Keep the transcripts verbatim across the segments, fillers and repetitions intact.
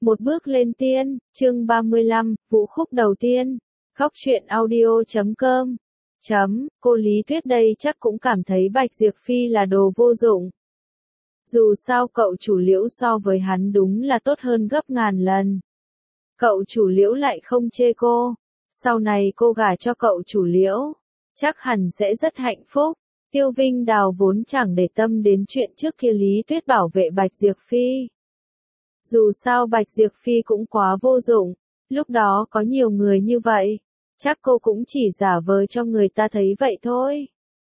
Một bước lên tiên, chương ba mươi lăm, vũ khúc đầu tiên. Góc truyện audio chấm com. Chấm, cô Lý Tuyết đây chắc cũng cảm thấy Bạch Diệp Phi là đồ vô dụng. Dù sao cậu chủ Liễu so với hắn đúng là tốt hơn gấp ngàn lần. Cậu chủ Liễu lại không chê cô. Sau này cô gả cho cậu chủ Liễu, chắc hẳn sẽ rất hạnh phúc. Tiêu Vinh Đào vốn chẳng để tâm đến chuyện trước kia Lý Tuyết bảo vệ Bạch Diệp Phi. Dù sao Bạch Diệp Phi cũng quá vô dụng, lúc đó có nhiều người như vậy, chắc cô cũng chỉ giả vờ cho người ta thấy vậy thôi.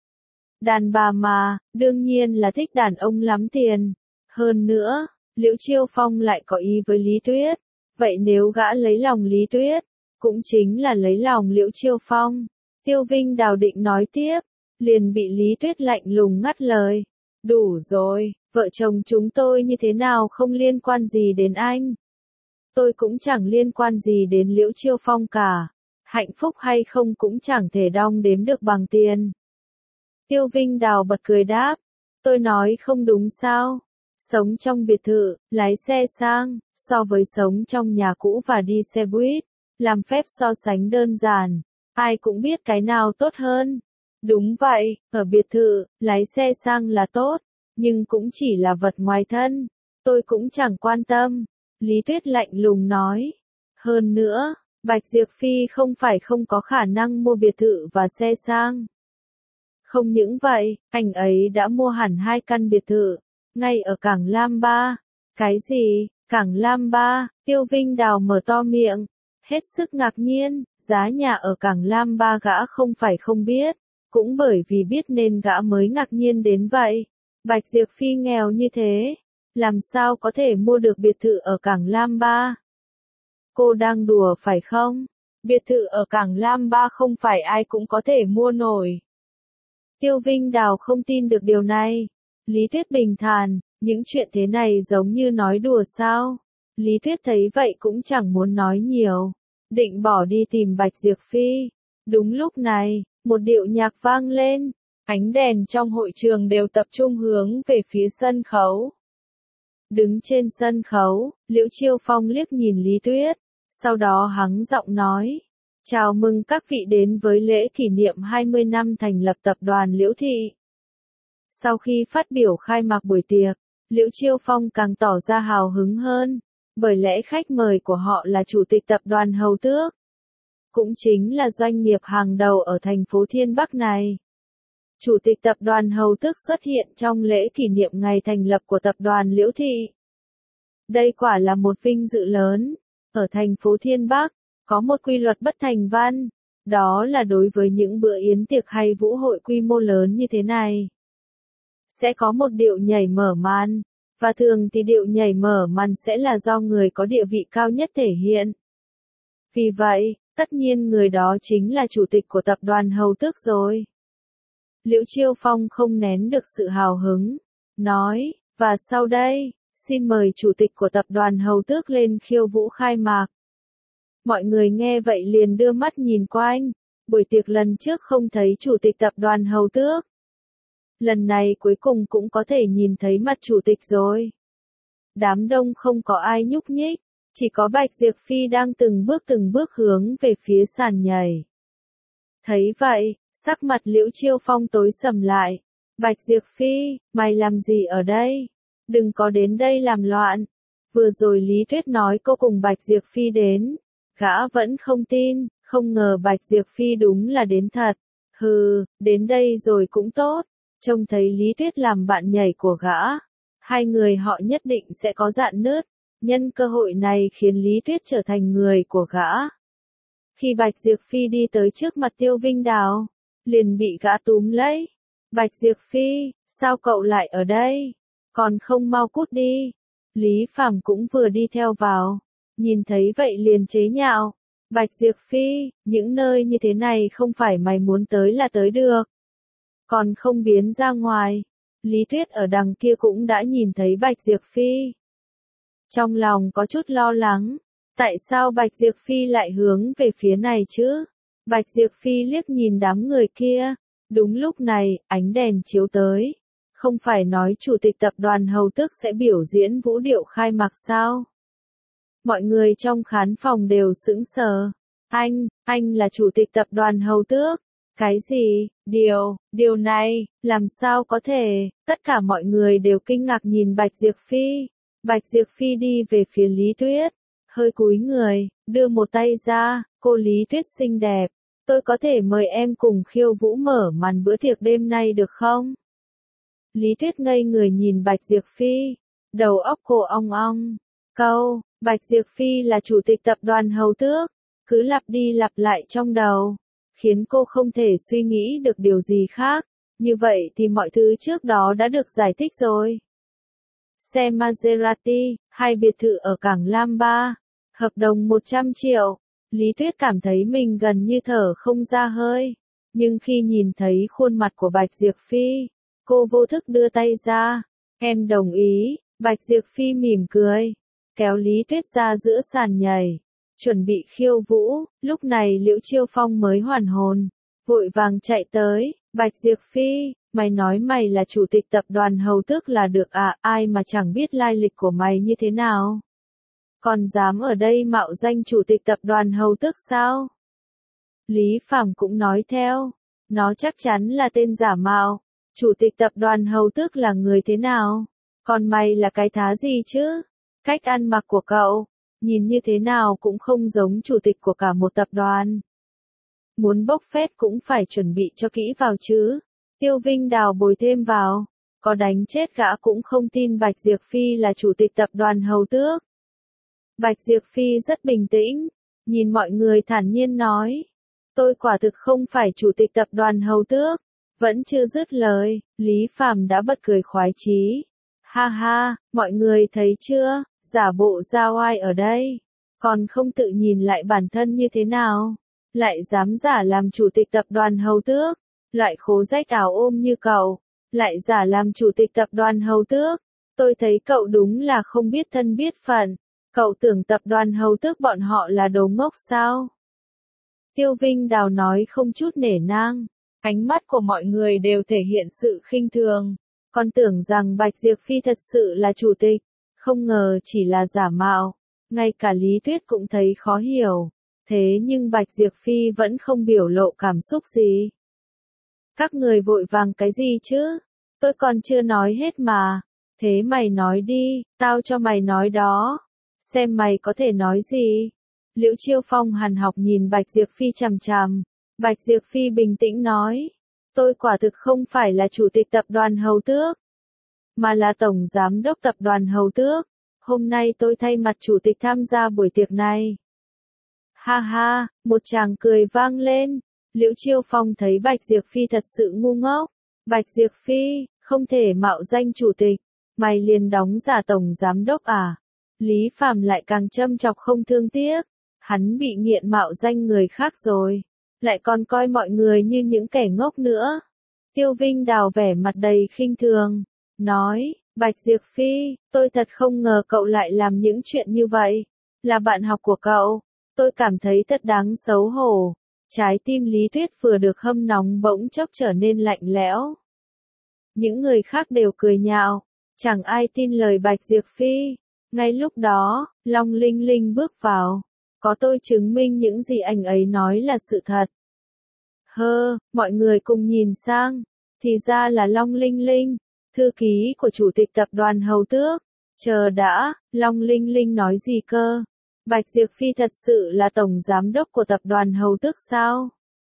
Đàn bà mà, đương nhiên là thích đàn ông lắm tiền. Hơn nữa, Liễu Chiêu Phong lại có ý với Lý Tuyết, vậy nếu gã lấy lòng Lý Tuyết, cũng chính là lấy lòng Liễu Chiêu Phong. Tiêu Vinh Đào định nói tiếp, liền bị Lý Tuyết lạnh lùng ngắt lời. Đủ rồi, vợ chồng chúng tôi như thế nào không liên quan gì đến anh. Tôi cũng chẳng liên quan gì đến Liễu Chiêu Phong cả. Hạnh phúc hay không cũng chẳng thể đong đếm được bằng tiền. Tiêu Vinh Đào bật cười đáp. Tôi nói không đúng sao? Sống trong biệt thự, lái xe sang, so với sống trong nhà cũ và đi xe buýt, làm phép so sánh đơn giản. Ai cũng biết cái nào tốt hơn. Đúng vậy, ở biệt thự, lái xe sang là tốt, nhưng cũng chỉ là vật ngoài thân. Tôi cũng chẳng quan tâm. Lý Tuyết lạnh lùng nói. Hơn nữa, Bạch Diệp Phi không phải không có khả năng mua biệt thự và xe sang. Không những vậy, anh ấy đã mua hẳn hai căn biệt thự, ngay ở Cảng Lam Ba. Cái gì? Cảng Lam Ba? Tiêu Vinh Đào mở to miệng, hết sức ngạc nhiên. Giá nhà ở Cảng Lam Ba gã không phải không biết, cũng bởi vì biết nên gã mới ngạc nhiên đến vậy. Bạch Diệp Phi nghèo như thế, làm sao có thể mua được biệt thự ở Cảng Lam Ba? Cô đang đùa phải không? Biệt thự ở Cảng Lam Ba không phải ai cũng có thể mua nổi. Tiêu Vinh Đào không tin được điều này. Lý Tuyết bình thản, những chuyện thế này giống như nói đùa sao? Lý Tuyết thấy vậy cũng chẳng muốn nói nhiều, định bỏ đi tìm Bạch Diệp Phi. Đúng lúc này, một điệu nhạc vang lên, ánh đèn trong hội trường đều tập trung hướng về phía sân khấu. Đứng trên sân khấu, Liễu Chiêu Phong liếc nhìn Lý Tuyết, sau đó hắng giọng nói, chào mừng các vị đến với lễ kỷ niệm hai mươi năm thành lập tập đoàn Liễu Thị. Sau khi phát biểu khai mạc buổi tiệc, Liễu Chiêu Phong càng tỏ ra hào hứng hơn, bởi lẽ khách mời của họ là Chủ tịch tập đoàn Hầu Tước, cũng chính là doanh nghiệp hàng đầu ở thành phố Thiên Bắc này. Chủ tịch tập đoàn Hầu Tước xuất hiện trong lễ kỷ niệm ngày thành lập của tập đoàn Liễu Thị. Đây quả là một vinh dự lớn. Ở thành phố Thiên Bắc, có một quy luật bất thành văn, đó là đối với những bữa yến tiệc hay vũ hội quy mô lớn như thế này, sẽ có một điệu nhảy mở màn, và thường thì điệu nhảy mở màn sẽ là do người có địa vị cao nhất thể hiện. Vì vậy, tất nhiên người đó chính là chủ tịch của tập đoàn Hầu Tước rồi. Liễu Chiêu Phong không nén được sự hào hứng, nói, và sau đây, xin mời chủ tịch của tập đoàn Hầu Tước lên khiêu vũ khai mạc. Mọi người nghe vậy liền đưa mắt nhìn quanh, buổi tiệc lần trước không thấy chủ tịch tập đoàn Hầu Tước. Lần này cuối cùng cũng có thể nhìn thấy mặt chủ tịch rồi. Đám đông không có ai nhúc nhích, chỉ có Bạch Diệp Phi đang từng bước từng bước hướng về phía sàn nhảy. Thấy vậy, sắc mặt Liễu Chiêu Phong tối sầm lại. Bạch Diệp Phi, mày làm gì ở đây? Đừng có đến đây làm loạn. Vừa rồi Lý Tuyết nói cô cùng Bạch Diệp Phi đến. Gã vẫn không tin, không ngờ Bạch Diệp Phi đúng là đến thật. Hừ, đến đây rồi cũng tốt. Trông thấy Lý Tuyết làm bạn nhảy của gã, hai người họ nhất định sẽ có rạn nứt. Nhân cơ hội này khiến Lý Tuyết trở thành người của gã. Khi Bạch Diệp Phi đi tới trước mặt Tiêu Vinh Đào, liền bị gã túm lấy. Bạch Diệp Phi, sao cậu lại ở đây? Còn không mau cút đi. Lý Phàm cũng vừa đi theo vào, nhìn thấy vậy liền chế nhạo. Bạch Diệp Phi, những nơi như thế này không phải mày muốn tới là tới được. Còn không biến ra ngoài. Lý Tuyết ở đằng kia cũng đã nhìn thấy Bạch Diệp Phi. Trong lòng có chút lo lắng. Tại sao Bạch Diệp Phi lại hướng về phía này chứ? Bạch Diệp Phi liếc nhìn đám người kia. Đúng lúc này, ánh đèn chiếu tới. Không phải nói chủ tịch tập đoàn Hầu Tước sẽ biểu diễn vũ điệu khai mạc sao? Mọi người trong khán phòng đều sững sờ. Anh, anh là chủ tịch tập đoàn Hầu Tước. Cái gì? Điều, điều này, làm sao có thể? Tất cả mọi người đều kinh ngạc nhìn Bạch Diệp Phi. Bạch Diệp Phi đi về phía Lý Tuyết, hơi cúi người, đưa một tay ra, cô Lý Tuyết xinh đẹp. Tôi có thể mời em cùng khiêu vũ mở màn bữa tiệc đêm nay được không? Lý Tuyết ngây người nhìn Bạch Diệp Phi, đầu óc cô ong ong. Câu, Bạch Diệp Phi là chủ tịch tập đoàn Hầu Tước, cứ lặp đi lặp lại trong đầu, khiến cô không thể suy nghĩ được điều gì khác. Như vậy thì mọi thứ trước đó đã được giải thích rồi. Xe Maserati, hai biệt thự ở cảng Lam Ba, hợp đồng một trăm triệu. Lý Tuyết cảm thấy mình gần như thở không ra hơi. Nhưng khi nhìn thấy khuôn mặt của Bạch Diệp Phi, cô vô thức đưa tay ra. Em đồng ý. Bạch Diệp Phi mỉm cười, kéo Lý Tuyết ra giữa sàn nhảy, chuẩn bị khiêu vũ. Lúc này Liễu Chiêu Phong mới hoàn hồn, vội vàng chạy tới. Bạch Diệp Phi, mày nói mày là chủ tịch tập đoàn Hầu Tước là được à? Ai mà chẳng biết lai lịch của mày như thế nào? Còn dám ở đây mạo danh chủ tịch tập đoàn Hầu Tước sao? Lý Phàm cũng nói theo, nó chắc chắn là tên giả mạo. Chủ tịch tập đoàn Hầu Tước là người thế nào? Còn mày là cái thá gì chứ? Cách ăn mặc của cậu, nhìn như thế nào cũng không giống chủ tịch của cả một tập đoàn. Muốn bốc phét cũng phải chuẩn bị cho kỹ vào chứ. Tiêu Vinh Đào bồi thêm vào, có đánh chết gã cũng không tin Bạch Diệp Phi là chủ tịch tập đoàn Hầu Tước. Bạch Diệp Phi rất bình tĩnh, nhìn mọi người thản nhiên nói, tôi quả thực không phải chủ tịch tập đoàn Hầu Tước. Vẫn chưa dứt lời, Lý Phàm đã bật cười khoái chí. Ha ha, mọi người thấy chưa, giả bộ ra oai ở đây, còn không tự nhìn lại bản thân như thế nào, lại dám giả làm chủ tịch tập đoàn Hầu Tước, loại khố rách áo ôm như cậu, lại giả làm chủ tịch tập đoàn Hầu Tước. Tôi thấy cậu đúng là không biết thân biết phận, cậu tưởng tập đoàn Hầu Tước bọn họ là đồ ngốc sao? Tiêu Vinh Đào nói không chút nể nang, ánh mắt của mọi người đều thể hiện sự khinh thường. Còn tưởng rằng Bạch Diệp Phi thật sự là chủ tịch, không ngờ chỉ là giả mạo. Ngay cả Lý Tuyết cũng thấy khó hiểu. Thế nhưng Bạch Diệp Phi vẫn không biểu lộ cảm xúc gì. Các người vội vàng cái gì chứ? Tôi còn chưa nói hết mà. Thế mày nói đi, tao cho mày nói đó. Xem mày có thể nói gì. Liễu Chiêu Phong hằn học nhìn Bạch Diệp Phi chằm chằm. Bạch Diệp Phi bình tĩnh nói. Tôi quả thực không phải là chủ tịch tập đoàn Hầu Tước, mà là tổng giám đốc tập đoàn Hầu Tước. Hôm nay tôi thay mặt chủ tịch tham gia buổi tiệc này. Ha ha, một tràng cười vang lên. Liễu Chiêu Phong thấy Bạch Diệp Phi thật sự ngu ngốc. Bạch Diệp Phi, không thể mạo danh chủ tịch, mày liền đóng giả tổng giám đốc à? Lý Phàm lại càng châm chọc không thương tiếc. Hắn bị nghiện mạo danh người khác rồi, lại còn coi mọi người như những kẻ ngốc nữa. Tiêu Vinh Đào vẻ mặt đầy khinh thường, nói, Bạch Diệp Phi, tôi thật không ngờ cậu lại làm những chuyện như vậy. Là bạn học của cậu, tôi cảm thấy thật đáng xấu hổ. Trái tim Lý Tuyết vừa được hâm nóng bỗng chốc trở nên lạnh lẽo. Những người khác đều cười nhạo, chẳng ai tin lời Bạch Diệp Phi. Ngay lúc đó, Long Linh Linh bước vào. Có tôi chứng minh những gì anh ấy nói là sự thật. Hơ, mọi người cùng nhìn sang, thì ra là Long Linh Linh, thư ký của chủ tịch tập đoàn Hầu Tước. Chờ đã, Long Linh Linh nói gì cơ? Bạch Diệp Phi thật sự là tổng giám đốc của tập đoàn Hầu Tước sao?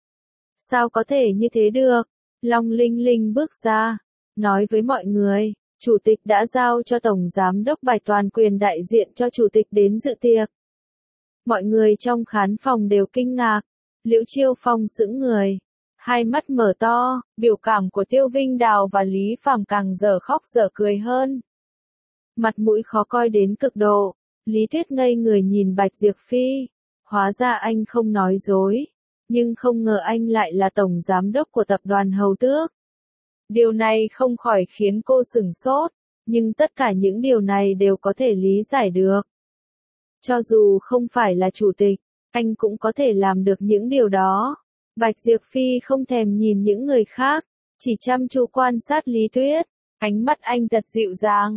Sao có thể như thế được? Long Linh Linh bước ra, nói với mọi người, chủ tịch đã giao cho tổng giám đốc Bạch toàn quyền đại diện cho chủ tịch đến dự tiệc. Mọi người trong khán phòng đều kinh ngạc. Liễu Chiêu Phong sững người, hai mắt mở to, biểu cảm của Tiêu Vinh Đào và Lý Phàm càng dở khóc dở cười hơn. Mặt mũi khó coi đến cực độ, Lý Tuyết ngây người nhìn Bạch Diệp Phi, hóa ra anh không nói dối, nhưng không ngờ anh lại là tổng giám đốc của tập đoàn Hầu Tước. Điều này không khỏi khiến cô sửng sốt, nhưng tất cả những điều này đều có thể lý giải được. Cho dù không phải là chủ tịch, anh cũng có thể làm được những điều đó. Bạch Diệp Phi không thèm nhìn những người khác, chỉ chăm chú quan sát Lý Tuyết, ánh mắt anh thật dịu dàng.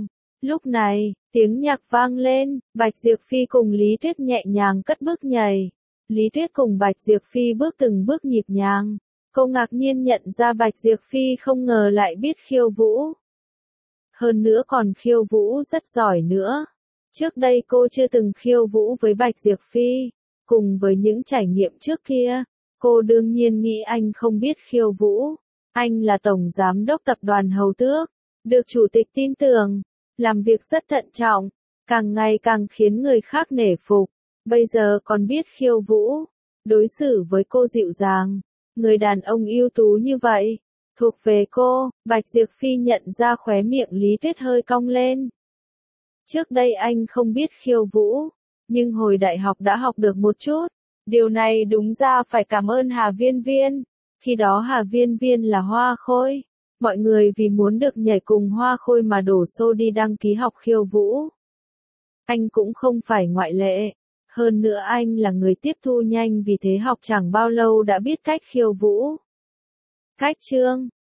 Lúc này, tiếng nhạc vang lên, Bạch Diệp Phi cùng Lý Tuyết nhẹ nhàng cất bước nhảy. Lý Tuyết cùng Bạch Diệp Phi bước từng bước nhịp nhàng. Cô ngạc nhiên nhận ra Bạch Diệp Phi không ngờ lại biết khiêu vũ. Hơn nữa còn khiêu vũ rất giỏi nữa. Trước đây cô chưa từng khiêu vũ với Bạch Diệp Phi. Cùng với những trải nghiệm trước kia, cô đương nhiên nghĩ anh không biết khiêu vũ. Anh là tổng giám đốc tập đoàn Hầu Tước, được chủ tịch tin tưởng, làm việc rất thận trọng, càng ngày càng khiến người khác nể phục. Bây giờ còn biết khiêu vũ, đối xử với cô dịu dàng. Người đàn ông ưu tú như vậy, thuộc về cô. Bạch Diệp Phi nhận ra khóe miệng Lý Tuyết hơi cong lên. Trước đây anh không biết khiêu vũ, nhưng hồi đại học đã học được một chút. Điều này đúng ra phải cảm ơn Hà Viên Viên. Khi đó Hà Viên Viên là Hoa Khôi. Mọi người vì muốn được nhảy cùng Hoa Khôi mà đổ xô đi đăng ký học khiêu vũ. Anh cũng không phải ngoại lệ. Hơn nữa anh là người tiếp thu nhanh, vì thế học chẳng bao lâu đã biết cách khiêu vũ. Cách chương